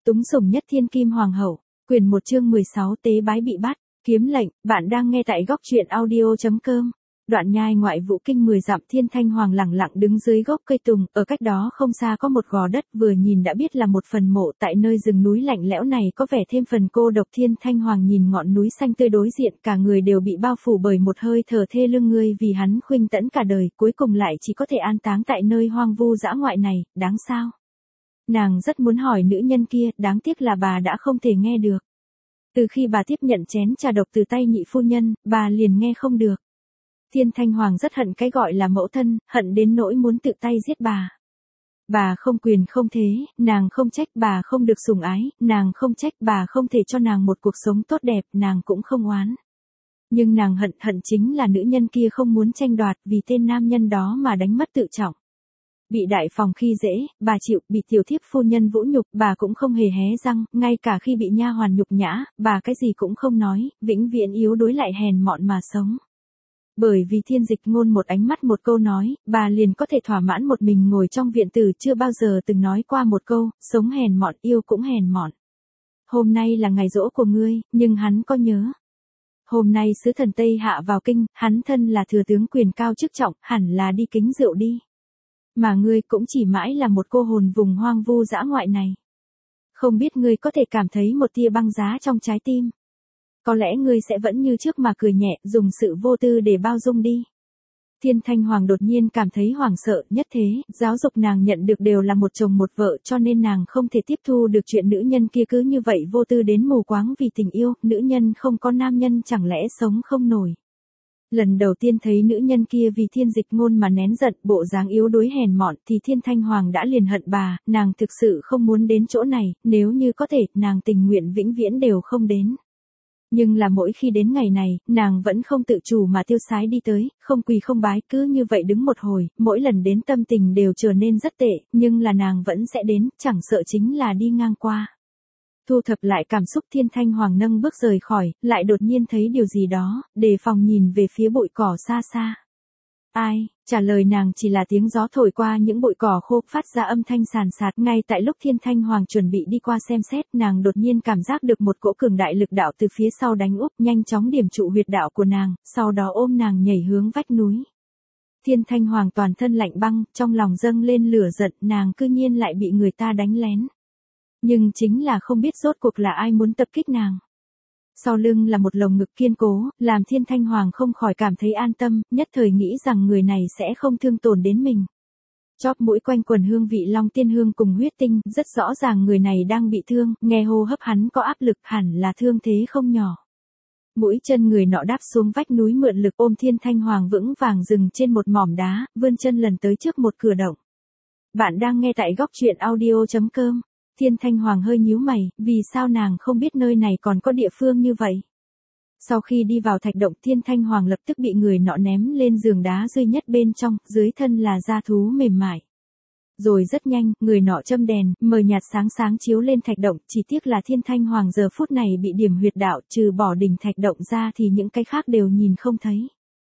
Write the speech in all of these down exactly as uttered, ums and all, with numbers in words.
Túng sủng nhất thiên kim hoàng hậu, quyền một chương mười sáu tế bái bị bắt, kiếm lệnh, bạn đang nghe tại góc truyện audio.com. Đoạn nhai ngoại vũ kinh mười dặm Thiên Thanh Hoàng lẳng lặng đứng dưới gốc cây tùng, ở cách đó không xa có một gò đất vừa nhìn đã biết là một phần mộ tại nơi rừng núi lạnh lẽo này có vẻ thêm phần cô độc. Thiên Thanh Hoàng nhìn ngọn núi xanh tươi đối diện, cả người đều bị bao phủ bởi một hơi thở thê lương, người vì hắn khuynh tẫn cả đời, cuối cùng lại chỉ có thể an táng tại nơi hoang vu dã ngoại này, đáng sao? Nàng rất muốn hỏi nữ nhân kia, đáng tiếc là bà đã không thể nghe được. Từ khi bà tiếp nhận chén trà độc từ tay nhị phu nhân, bà liền nghe không được. Thiên Thanh Hoàng rất hận cái gọi là mẫu thân, hận đến nỗi muốn tự tay giết bà. Bà không quyền không thế, nàng không trách bà không được sủng ái, nàng không trách bà không thể cho nàng một cuộc sống tốt đẹp, nàng cũng không oán. Nhưng nàng hận hận chính là nữ nhân kia không muốn tranh đoạt, vì tên nam nhân đó mà đánh mất tự trọng. Bị đại phòng khi dễ, bà chịu, bị tiểu thiếp phu nhân vũ nhục, bà cũng không hề hé răng, ngay cả khi bị nha hoàn nhục nhã, bà cái gì cũng không nói, vĩnh viễn yếu đuối lại hèn mọn mà sống. Bởi vì Thiên Dịch Ngôn một ánh mắt một câu nói, bà liền có thể thỏa mãn một mình ngồi trong viện tử, chưa bao giờ từng nói qua một câu, sống hèn mọn, yêu cũng hèn mọn. Hôm nay là ngày giỗ của ngươi, nhưng hắn có nhớ. Hôm nay sứ thần Tây Hạ vào kinh, hắn thân là thừa tướng quyền cao chức trọng, hẳn là đi kính rượu đi. Mà ngươi cũng chỉ mãi là một cô hồn vùng hoang vu dã ngoại này. Không biết ngươi có thể cảm thấy một tia băng giá trong trái tim. Có lẽ ngươi sẽ vẫn như trước mà cười nhẹ, dùng sự vô tư để bao dung đi. Thiên Thanh Hoàng đột nhiên cảm thấy hoảng sợ, nhất thế, giáo dục nàng nhận được đều là một chồng một vợ, cho nên nàng không thể tiếp thu được chuyện nữ nhân kia cứ như vậy vô tư đến mù quáng vì tình yêu, nữ nhân không có nam nhân chẳng lẽ sống không nổi. Lần đầu tiên thấy nữ nhân kia vì Thiên Dịch Ngôn mà nén giận, bộ dáng yếu đuối hèn mọn, thì Thiên Thanh Hoàng đã liền hận bà, nàng thực sự không muốn đến chỗ này, nếu như có thể, nàng tình nguyện vĩnh viễn đều không đến. Nhưng là mỗi khi đến ngày này, nàng vẫn không tự chủ mà tiêu sái đi tới, không quỳ không bái, cứ như vậy đứng một hồi, mỗi lần đến tâm tình đều trở nên rất tệ, nhưng là nàng vẫn sẽ đến, chẳng sợ chính là đi ngang qua. Thu thập lại cảm xúc, Thiên Thanh Hoàng nâng bước rời khỏi, lại đột nhiên thấy điều gì đó, đề phòng nhìn về phía bụi cỏ xa xa. Ai? Trả lời nàng chỉ là tiếng gió thổi qua những bụi cỏ khô phát ra âm thanh sàn sạt. Ngay tại lúc Thiên Thanh Hoàng chuẩn bị đi qua xem xét, nàng đột nhiên cảm giác được một cỗ cường đại lực đạo từ phía sau đánh úp, nhanh chóng điểm trụ huyệt đạo của nàng, sau đó ôm nàng nhảy hướng vách núi. Thiên Thanh Hoàng toàn thân lạnh băng, trong lòng dâng lên lửa giận, nàng cư nhiên lại bị người ta đánh lén. Nhưng chính là không biết rốt cuộc là ai muốn tập kích nàng. Sau lưng là một lồng ngực kiên cố, làm Thiên Thanh Hoàng không khỏi cảm thấy an tâm, nhất thời nghĩ rằng người này sẽ không thương tổn đến mình. Chóp mũi quanh quần hương vị long tiên hương cùng huyết tinh, rất rõ ràng người này đang bị thương, nghe hô hấp hắn có áp lực, hẳn là thương thế không nhỏ. Mũi chân người nọ đáp xuống vách núi mượn lực, ôm Thiên Thanh Hoàng vững vàng dừng trên một mỏm đá, vươn chân lần tới trước một cửa động. Bạn đang nghe tại góc truyện audio.com. Thiên Thanh Hoàng hơi nhíu mày, vì sao nàng không biết nơi này còn có địa phương như vậy? Sau khi đi vào thạch động, Thiên Thanh Hoàng lập tức bị người nọ ném lên giường đá duy nhất bên trong, dưới thân là da thú mềm mại. Rồi rất nhanh, người nọ châm đèn, mờ nhạt sáng sáng chiếu lên thạch động, chỉ tiếc là Thiên Thanh Hoàng giờ phút này bị điểm huyệt đạo, trừ bỏ đỉnh thạch động ra thì những cái khác đều nhìn không thấy.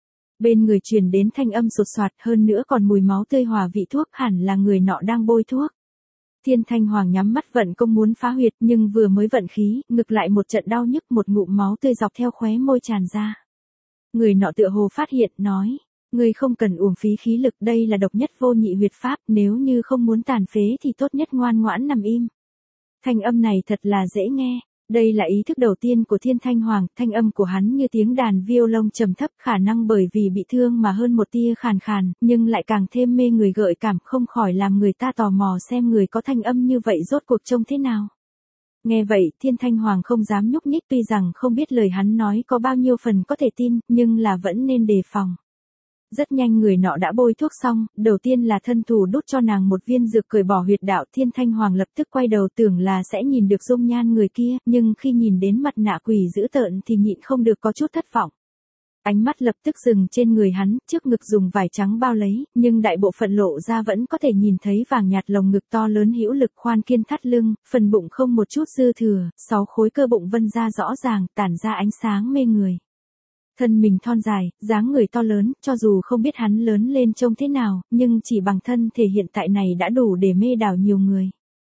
Bên người truyền đến thanh âm sột soạt, hơn nữa còn mùi máu tươi hòa vị thuốc, hẳn là người nọ đang bôi thuốc. Thiên Thanh Hoàng nhắm mắt vận công muốn phá huyệt, nhưng vừa mới vận khí, ngực lại một trận đau nhức, một ngụm máu tươi dọc theo khóe môi tràn ra. Người nọ tựa hồ phát hiện, nói, ngươi không cần uổng phí khí lực, đây là độc nhất vô nhị huyệt pháp, nếu như không muốn tàn phế thì tốt nhất ngoan ngoãn nằm im. Thanh âm này thật là dễ nghe. Đây là ý thức đầu tiên của Thiên Thanh Hoàng, thanh âm của hắn như tiếng đàn violon trầm thấp, khả năng bởi vì bị thương mà hơn một tia khàn khàn, nhưng lại càng thêm mê người gợi cảm, không khỏi làm người ta tò mò xem người có thanh âm như vậy rốt cuộc trông thế nào. Nghe vậy, Thiên Thanh Hoàng không dám nhúc nhích, tuy rằng không biết lời hắn nói có bao nhiêu phần có thể tin, nhưng là vẫn nên đề phòng. Rất nhanh người nọ đã bôi thuốc xong, đầu tiên là thân thủ đút cho nàng một viên dược cởi bỏ huyệt đạo. Thiên Thanh Hoàng lập tức quay đầu tưởng là sẽ nhìn được dung nhan người kia, nhưng khi nhìn đến mặt nạ quỷ dữ tợn thì nhịn không được có chút thất vọng. Ánh mắt lập tức dừng trên người hắn, trước ngực dùng vải trắng bao lấy, nhưng đại bộ phận lộ ra vẫn có thể nhìn thấy vàng nhạt lồng ngực to lớn hữu lực khoan kiên thắt lưng, phần bụng không một chút dư thừa, sáu khối cơ bụng vân ra rõ ràng, tản ra ánh sáng mê người. Thân mình thon dài, dáng người to lớn, cho dù không biết hắn lớn lên trông thế nào, nhưng chỉ bằng thân thể hiện tại này đã đủ để mê đảo nhiều người.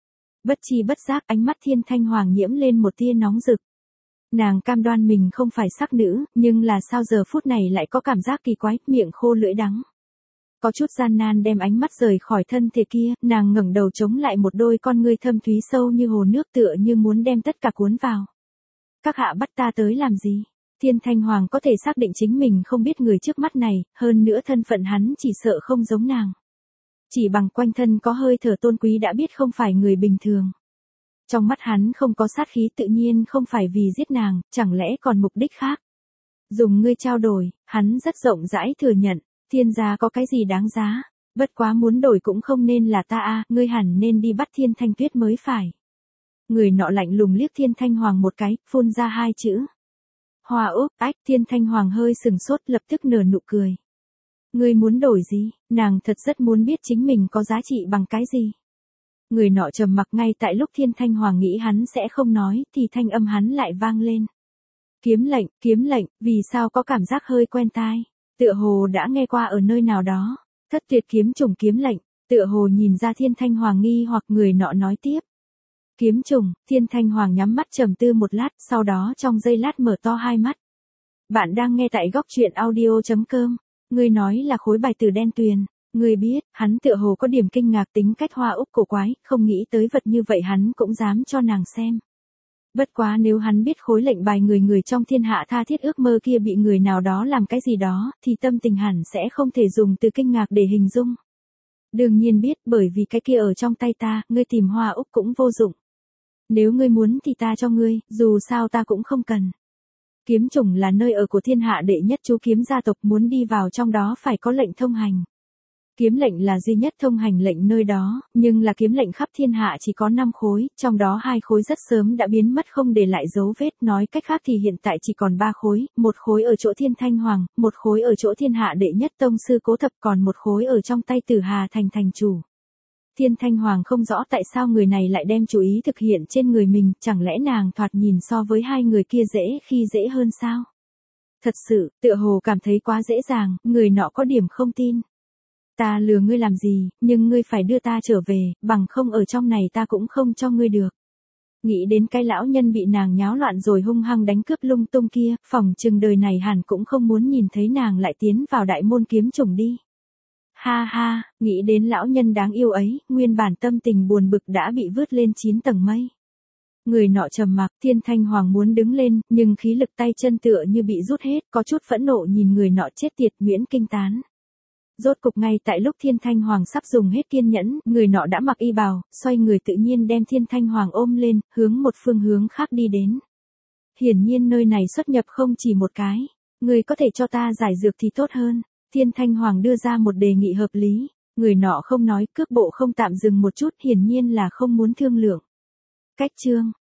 Bất chi bất giác ánh mắt Thiên Thanh Hoàng nhiễm lên một tia nóng rực. Nàng cam đoan mình không phải sắc nữ, nhưng là sao giờ phút này lại có cảm giác kỳ quái, miệng khô lưỡi đắng. Có chút gian nan đem ánh mắt rời khỏi thân thể kia, nàng ngẩng đầu chống lại một đôi con ngươi thâm thúy sâu như hồ nước tựa như muốn đem tất cả cuốn vào. Các hạ bắt ta tới làm gì? Thiên Thanh Hoàng có thể xác định chính mình không biết người trước mắt này, hơn nữa thân phận hắn chỉ sợ không giống nàng. Chỉ bằng quanh thân có hơi thở tôn quý đã biết không phải người bình thường. Trong mắt hắn không có sát khí tự nhiên không phải vì giết nàng, chẳng lẽ còn mục đích khác. Dùng ngươi trao đổi, hắn rất rộng rãi thừa nhận, thiên gia có cái gì đáng giá, bất quá muốn đổi cũng không nên là ta a, ngươi hẳn nên đi bắt Thiên Thanh Tuyết mới phải. Người nọ lạnh lùng liếc Thiên Thanh Hoàng một cái, phun ra hai chữ. Hoa úp, ách, Thiên Thanh Hoàng hơi sừng sốt lập tức nở nụ cười. Ngươi muốn đổi gì, nàng thật rất muốn biết chính mình có giá trị bằng cái gì. Người nọ trầm mặc ngay tại lúc Thiên Thanh Hoàng nghĩ hắn sẽ không nói, thì thanh âm hắn lại vang lên. Kiếm lệnh, kiếm lệnh, vì sao có cảm giác hơi quen tai, tựa hồ đã nghe qua ở nơi nào đó, thất tuyệt kiếm trùng kiếm lệnh, tựa hồ nhìn ra Thiên Thanh Hoàng nghi hoặc người nọ nói tiếp. Kiếm trùng, Thiên Thanh Hoàng nhắm mắt trầm tư một lát, sau đó trong giây lát mở to hai mắt. Bạn đang nghe tại góc truyện audio chấm com, ngươi nói là khối bài từ đen tuyền. Ngươi biết, hắn tựa hồ có điểm kinh ngạc tính cách Hoa Úc cổ quái, không nghĩ tới vật như vậy hắn cũng dám cho nàng xem. Bất quá nếu hắn biết khối lệnh bài người người trong thiên hạ tha thiết ước mơ kia bị người nào đó làm cái gì đó, thì tâm tình hẳn sẽ không thể dùng từ kinh ngạc để hình dung. Đương nhiên biết, bởi vì cái kia ở trong tay ta, ngươi tìm Hoa Úc cũng vô dụng. Nếu ngươi muốn thì ta cho ngươi, dù sao ta cũng không cần. Kiếm trùng là nơi ở của thiên hạ đệ nhất chú kiếm gia tộc, muốn đi vào trong đó phải có lệnh thông hành. Kiếm lệnh là duy nhất thông hành lệnh nơi đó, nhưng là kiếm lệnh khắp thiên hạ chỉ có năm khối, trong đó hai khối rất sớm đã biến mất không để lại dấu vết, nói cách khác thì hiện tại chỉ còn ba khối, một khối ở chỗ Thiên Thanh Hoàng, một khối ở chỗ thiên hạ đệ nhất tông sư Cố Thập, còn một khối ở trong tay Tử Hà Thành thành chủ. Thiên Thanh Hoàng không rõ tại sao người này lại đem chú ý thực hiện trên người mình, chẳng lẽ nàng thoạt nhìn so với hai người kia dễ khi dễ hơn sao? Thật sự, tựa hồ cảm thấy quá dễ dàng, người nọ có điểm không tin. Ta lừa ngươi làm gì, nhưng ngươi phải đưa ta trở về, bằng không ở trong này ta cũng không cho ngươi được. Nghĩ đến cái lão nhân bị nàng nháo loạn rồi hung hăng đánh cướp lung tung kia, phỏng chừng đời này hẳn cũng không muốn nhìn thấy nàng lại tiến vào đại môn kiếm trùng đi. Ha ha, nghĩ đến lão nhân đáng yêu ấy, nguyên bản tâm tình buồn bực đã bị vứt lên chín tầng mây. Người nọ trầm mặc, Thiên Thanh Hoàng muốn đứng lên, nhưng khí lực tay chân tựa như bị rút hết, có chút phẫn nộ nhìn người nọ chết tiệt Nguyễn Kinh Tán. Rốt cục ngay tại lúc Thiên Thanh Hoàng sắp dùng hết kiên nhẫn, người nọ đã mặc y bào, xoay người tự nhiên đem Thiên Thanh Hoàng ôm lên, hướng một phương hướng khác đi đến. Hiển nhiên nơi này xuất nhập không chỉ một cái, người có thể cho ta giải dược thì tốt hơn. Thiên Thanh Hoàng đưa ra một đề nghị hợp lý, người nọ không nói, cước bộ không tạm dừng một chút, hiển nhiên là không muốn thương lượng. Cách chương,